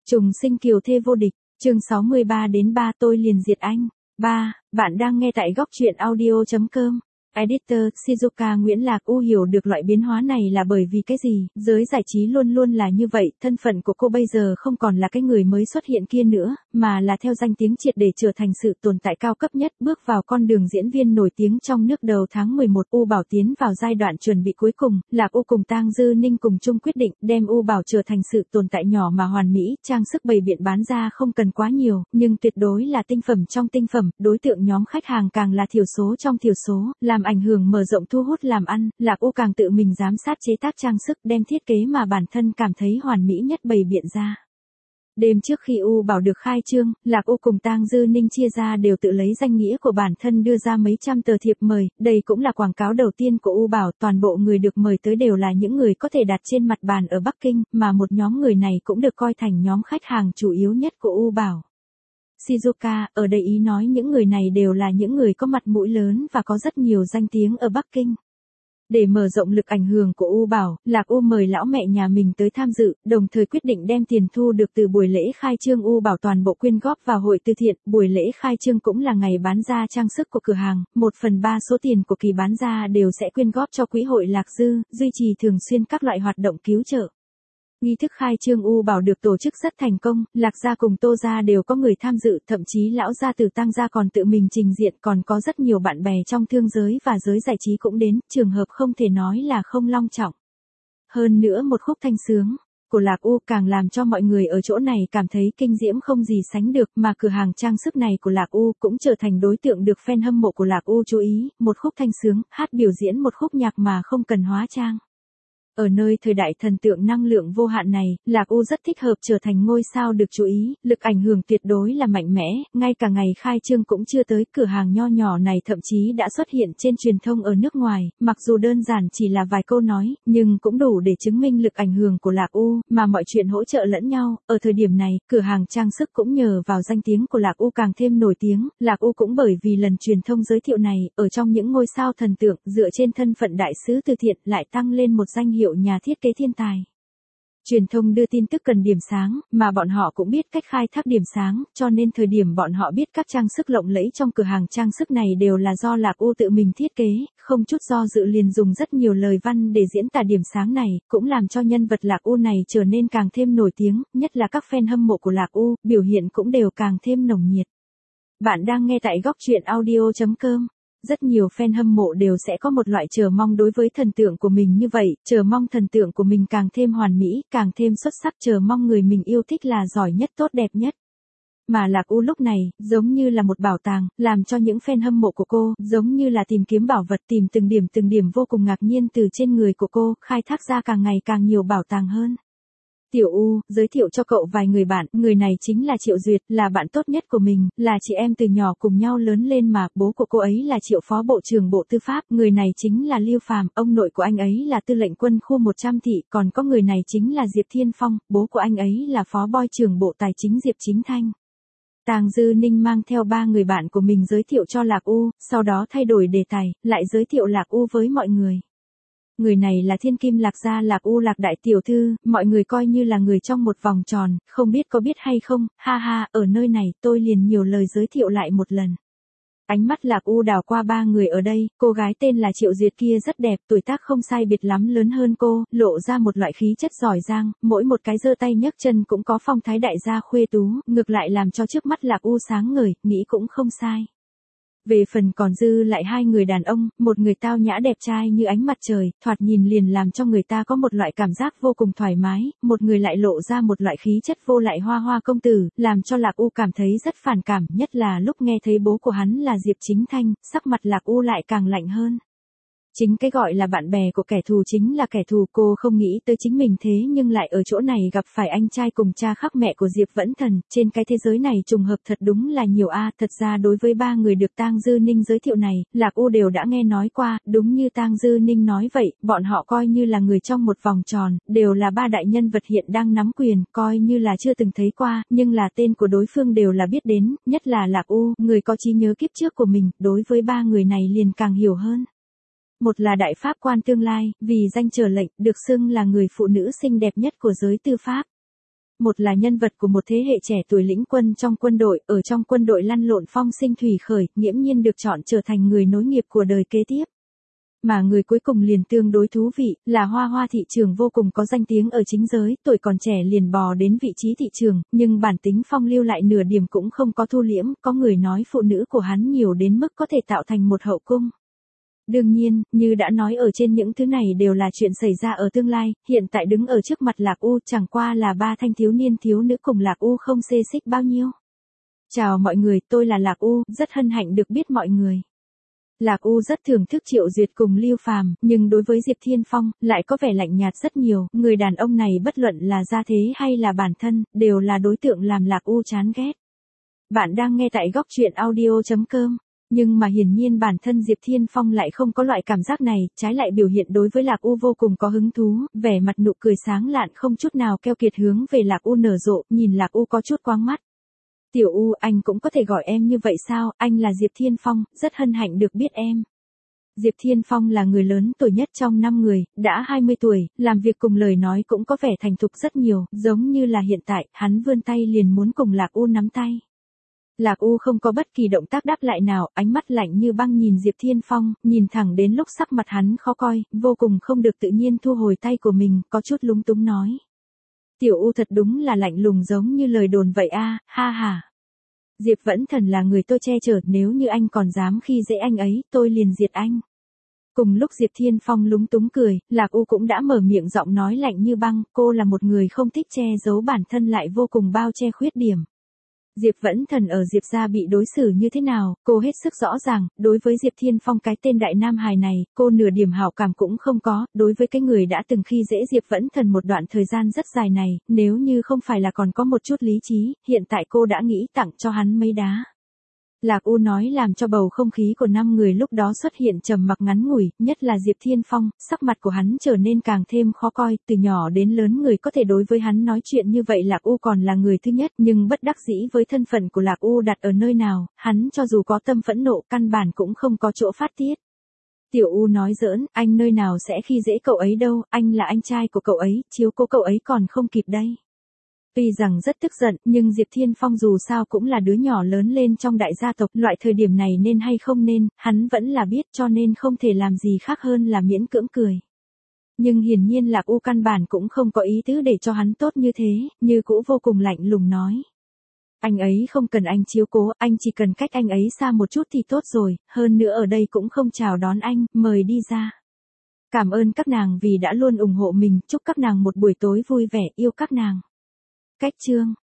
Trùng sinh kiều thê vô địch, chương 63 đến 3 tôi liền diệt anh. 3. Bạn đang nghe tại góc truyện audio.com. Editor Shizuka Nguyễn Lạc U hiểu được loại biến hóa này là bởi vì cái gì, giới giải trí luôn luôn là như vậy, thân phận của cô bây giờ không còn là cái người mới xuất hiện kia nữa, mà là theo danh tiếng triệt để trở thành sự tồn tại cao cấp nhất, bước vào con đường diễn viên nổi tiếng trong nước. Đầu tháng 11, U Bảo tiến vào giai đoạn chuẩn bị cuối cùng, Lạc U cùng Tang Dư Ninh cùng chung quyết định đem U Bảo trở thành sự tồn tại nhỏ mà hoàn mỹ, trang sức bày biện bán ra không cần quá nhiều, nhưng tuyệt đối là tinh phẩm trong tinh phẩm, đối tượng nhóm khách hàng càng là thiểu số trong thiểu số, làm ảnh hưởng mở rộng thu hút làm ăn. Lạc U càng tự mình giám sát chế tác trang sức, đem thiết kế mà bản thân cảm thấy hoàn mỹ nhất bày biện ra. Đêm trước khi U Bảo được khai trương, Lạc U cùng Tang Dư Ninh chia ra đều tự lấy danh nghĩa của bản thân đưa ra mấy trăm tờ thiệp mời, đây cũng là quảng cáo đầu tiên của U Bảo, toàn bộ người được mời tới đều là những người có thể đặt trên mặt bàn ở Bắc Kinh, mà một nhóm người này cũng được coi thành nhóm khách hàng chủ yếu nhất của U Bảo. Shizuka, ở đây ý nói những người này đều là những người có mặt mũi lớn và có rất nhiều danh tiếng ở Bắc Kinh. Để mở rộng lực ảnh hưởng của U Bảo, Lạc U mời lão mẹ nhà mình tới tham dự, đồng thời quyết định đem tiền thu được từ buổi lễ khai trương U Bảo toàn bộ quyên góp vào hội từ thiện. Buổi lễ khai trương cũng là ngày bán ra trang sức của cửa hàng, 1/3 số tiền của kỳ bán ra đều sẽ quyên góp cho quỹ hội Lạc Dư, duy trì thường xuyên các loại hoạt động cứu trợ. Nghi thức khai trương U Bảo được tổ chức rất thành công, Lạc gia cùng Tô gia đều có người tham dự, thậm chí lão gia Tử Tang gia còn tự mình trình diện, còn có rất nhiều bạn bè trong thương giới và giới giải trí cũng đến, trường hợp không thể nói là không long trọng. Hơn nữa một khúc thanh sướng của Lạc U càng làm cho mọi người ở chỗ này cảm thấy kinh diễm không gì sánh được, mà cửa hàng trang sức này của Lạc U cũng trở thành đối tượng được fan hâm mộ của Lạc U chú ý, một khúc thanh sướng, hát biểu diễn một khúc nhạc mà không cần hóa trang. Ở nơi thời đại thần tượng năng lượng vô hạn này, Lạc U rất thích hợp trở thành ngôi sao được chú ý, lực ảnh hưởng tuyệt đối là mạnh mẽ, ngay cả ngày khai trương cũng chưa tới, cửa hàng nho nhỏ này thậm chí đã xuất hiện trên truyền thông ở nước ngoài, mặc dù đơn giản chỉ là vài câu nói, nhưng cũng đủ để chứng minh lực ảnh hưởng của Lạc U, mà mọi chuyện hỗ trợ lẫn nhau. Ở thời điểm này, cửa hàng trang sức cũng nhờ vào danh tiếng của Lạc U càng thêm nổi tiếng, Lạc U cũng bởi vì lần truyền thông giới thiệu này, ở trong những ngôi sao thần tượng, dựa trên thân phận đại sứ từ thiện, lại tăng lên một danh hiệu nhà thiết kế thiên tài. Truyền thông đưa tin tức cần điểm sáng, mà bọn họ cũng biết cách khai thác điểm sáng, cho nên thời điểm bọn họ biết các trang sức lộng lẫy trong cửa hàng trang sức này đều là do Lạc U tự mình thiết kế, không chút do dự liền dùng rất nhiều lời văn để diễn tả điểm sáng này, cũng làm cho nhân vật Lạc U này trở nên càng thêm nổi tiếng, nhất là các fan hâm mộ của Lạc U, biểu hiện cũng đều càng thêm nồng nhiệt. Bạn đang nghe tại góc truyện audio.com. Rất nhiều fan hâm mộ đều sẽ có một loại chờ mong đối với thần tượng của mình như vậy, chờ mong thần tượng của mình càng thêm hoàn mỹ, càng thêm xuất sắc, chờ mong người mình yêu thích là giỏi nhất, tốt đẹp nhất. Mà Lạc U lúc này, giống như là một bảo tàng, làm cho những fan hâm mộ của cô, giống như là tìm kiếm bảo vật, tìm từng điểm vô cùng ngạc nhiên từ trên người của cô, khai thác ra càng ngày càng nhiều bảo tàng hơn. Tiểu U, giới thiệu cho cậu vài người bạn, người này chính là Triệu Duyệt, là bạn tốt nhất của mình, là chị em từ nhỏ cùng nhau lớn lên mà, bố của cô ấy là Triệu Phó Bộ trưởng Bộ Tư pháp, người này chính là Lưu Phàm, ông nội của anh ấy là Tư lệnh quân khu 100 thị, còn có người này chính là Diệp Thiên Phong, bố của anh ấy là Phó Boy trưởng Bộ Tài chính Diệp Chính Thanh. Tang Dư Ninh mang theo 3 người bạn của mình giới thiệu cho Lạc U, sau đó thay đổi đề tài, lại giới thiệu Lạc U với mọi người. Người này là thiên kim Lạc gia Lạc U, Lạc đại tiểu thư, mọi người coi như là người trong một vòng tròn, không biết có biết hay không, ha ha, ở nơi này tôi liền nhiều lời giới thiệu lại một lần. Ánh mắt Lạc U đảo qua 3 người ở đây, cô gái tên là Triệu Duyệt kia rất đẹp, tuổi tác không sai biệt lắm lớn hơn cô, lộ ra một loại khí chất giỏi giang, mỗi một cái giơ tay nhấc chân cũng có phong thái đại gia khuê tú, ngược lại làm cho trước mắt Lạc U sáng ngời, nghĩ cũng không sai. Về phần còn dư lại 2 người đàn ông, một người tao nhã đẹp trai như ánh mặt trời, thoạt nhìn liền làm cho người ta có một loại cảm giác vô cùng thoải mái, một người lại lộ ra một loại khí chất vô lại hoa hoa công tử, làm cho Lạc U cảm thấy rất phản cảm, nhất là lúc nghe thấy bố của hắn là Diệp Chính Thanh, sắc mặt Lạc U lại càng lạnh hơn. Chính cái gọi là bạn bè của kẻ thù chính là kẻ thù, cô không nghĩ tới chính mình thế nhưng lại ở chỗ này gặp phải anh trai cùng cha khác mẹ của Diệp Vẫn Thần, trên cái thế giới này trùng hợp thật đúng là nhiều a. Thật ra đối với 3 người được Tang Dư Ninh giới thiệu này, Lạc U đều đã nghe nói qua, đúng như Tang Dư Ninh nói vậy, bọn họ coi như là người trong một vòng tròn, đều là 3 đại nhân vật hiện đang nắm quyền, coi như là chưa từng thấy qua, nhưng là tên của đối phương đều là biết đến, nhất là Lạc U, người có trí nhớ kiếp trước của mình, đối với 3 người này liền càng hiểu hơn. Một là đại pháp quan tương lai, vì danh trở lệnh, được xưng là người phụ nữ xinh đẹp nhất của giới tư pháp. một là nhân vật của một thế hệ trẻ tuổi lĩnh quân trong quân đội, ở trong quân đội lăn lộn phong sinh thủy khởi, nghiễm nhiên được chọn trở thành người nối nghiệp của đời kế tiếp. Mà người cuối cùng liền tương đối thú vị, là Hoa Hoa thị trường vô cùng có danh tiếng ở chính giới, tuổi còn trẻ liền bò đến vị trí thị trường, nhưng bản tính phong lưu lại nửa điểm cũng không có thu liễm, có người nói phụ nữ của hắn nhiều đến mức có thể tạo thành một hậu cung. Đương nhiên, như đã nói ở trên, những thứ này đều là chuyện xảy ra ở tương lai, hiện tại đứng ở trước mặt Lạc U chẳng qua là ba thanh thiếu niên thiếu nữ cùng Lạc U không xê xích bao nhiêu. Chào mọi người, tôi là Lạc U, rất hân hạnh được biết mọi người. Lạc U rất thưởng thức Triệu Duyệt cùng Lưu Phàm, nhưng đối với Diệp Thiên Phong, lại có vẻ lạnh nhạt rất nhiều, người đàn ông này bất luận là gia thế hay là bản thân, đều là đối tượng làm Lạc U chán ghét. Bạn đang nghe tại góc truyện audio.com. Nhưng mà hiển nhiên bản thân Diệp Thiên Phong lại không có loại cảm giác này, trái lại biểu hiện đối với Lạc U vô cùng có hứng thú, vẻ mặt nụ cười sáng lạn không chút nào keo kiệt hướng về Lạc U nở rộ, nhìn Lạc U có chút quáng mắt. Tiểu U, anh cũng có thể gọi em như vậy sao, anh là Diệp Thiên Phong, rất hân hạnh được biết em. Diệp Thiên Phong là người lớn tuổi nhất trong 5 người, đã 20 tuổi, làm việc cùng lời nói cũng có vẻ thành thục rất nhiều, giống như là hiện tại, hắn vươn tay liền muốn cùng Lạc U nắm tay. Lạc U không có bất kỳ động tác đáp lại nào, ánh mắt lạnh như băng nhìn Diệp Thiên Phong, nhìn thẳng đến lúc sắc mặt hắn khó coi, vô cùng không được tự nhiên thu hồi tay của mình, có chút lúng túng nói. Tiểu U thật đúng là lạnh lùng giống như lời đồn vậy a, ha ha. Diệp Vẫn Thần là người tôi che chở, nếu như anh còn dám khi dễ anh ấy, tôi liền diệt anh. Cùng lúc Diệp Thiên Phong lúng túng cười, Lạc U cũng đã mở miệng giọng nói lạnh như băng, cô là một người không thích che giấu bản thân lại vô cùng bao che khuyết điểm. Diệp Vẫn Thần ở Diệp gia bị đối xử như thế nào, cô hết sức rõ ràng, đối với Diệp Thiên Phong cái tên đại nam hài này, cô nửa điểm hảo cảm cũng không có, đối với cái người đã từng khi dễ Diệp Vẫn Thần một đoạn thời gian rất dài này, nếu như không phải là còn có một chút lý trí, hiện tại cô đã nghĩ tặng cho hắn mấy đá. Lạc U nói làm cho bầu không khí của 5 người lúc đó xuất hiện trầm mặc ngắn ngủi, nhất là Diệp Thiên Phong, sắc mặt của hắn trở nên càng thêm khó coi, từ nhỏ đến lớn người có thể đối với hắn nói chuyện như vậy Lạc U còn là người thứ nhất, nhưng bất đắc dĩ với thân phận của Lạc U đặt ở nơi nào, hắn cho dù có tâm phẫn nộ căn bản cũng không có chỗ phát tiết. Tiểu U nói giỡn, anh nơi nào sẽ khi dễ cậu ấy đâu, anh là anh trai của cậu ấy, chiếu cố cậu ấy còn không kịp đây. Tuy rằng rất tức giận, nhưng Diệp Thiên Phong dù sao cũng là đứa nhỏ lớn lên trong đại gia tộc, loại thời điểm này nên hay không nên, hắn vẫn là biết cho nên không thể làm gì khác hơn là miễn cưỡng cười. Nhưng hiển nhiên Lạc U căn bản cũng không có ý tứ để cho hắn tốt như thế, như cũ vô cùng lạnh lùng nói. Anh ấy không cần anh chiếu cố, anh chỉ cần cách anh ấy xa một chút thì tốt rồi, hơn nữa ở đây cũng không chào đón anh, mời đi ra. Cảm ơn các nàng vì đã luôn ủng hộ mình, chúc các nàng một buổi tối vui vẻ, yêu các nàng. Cách chương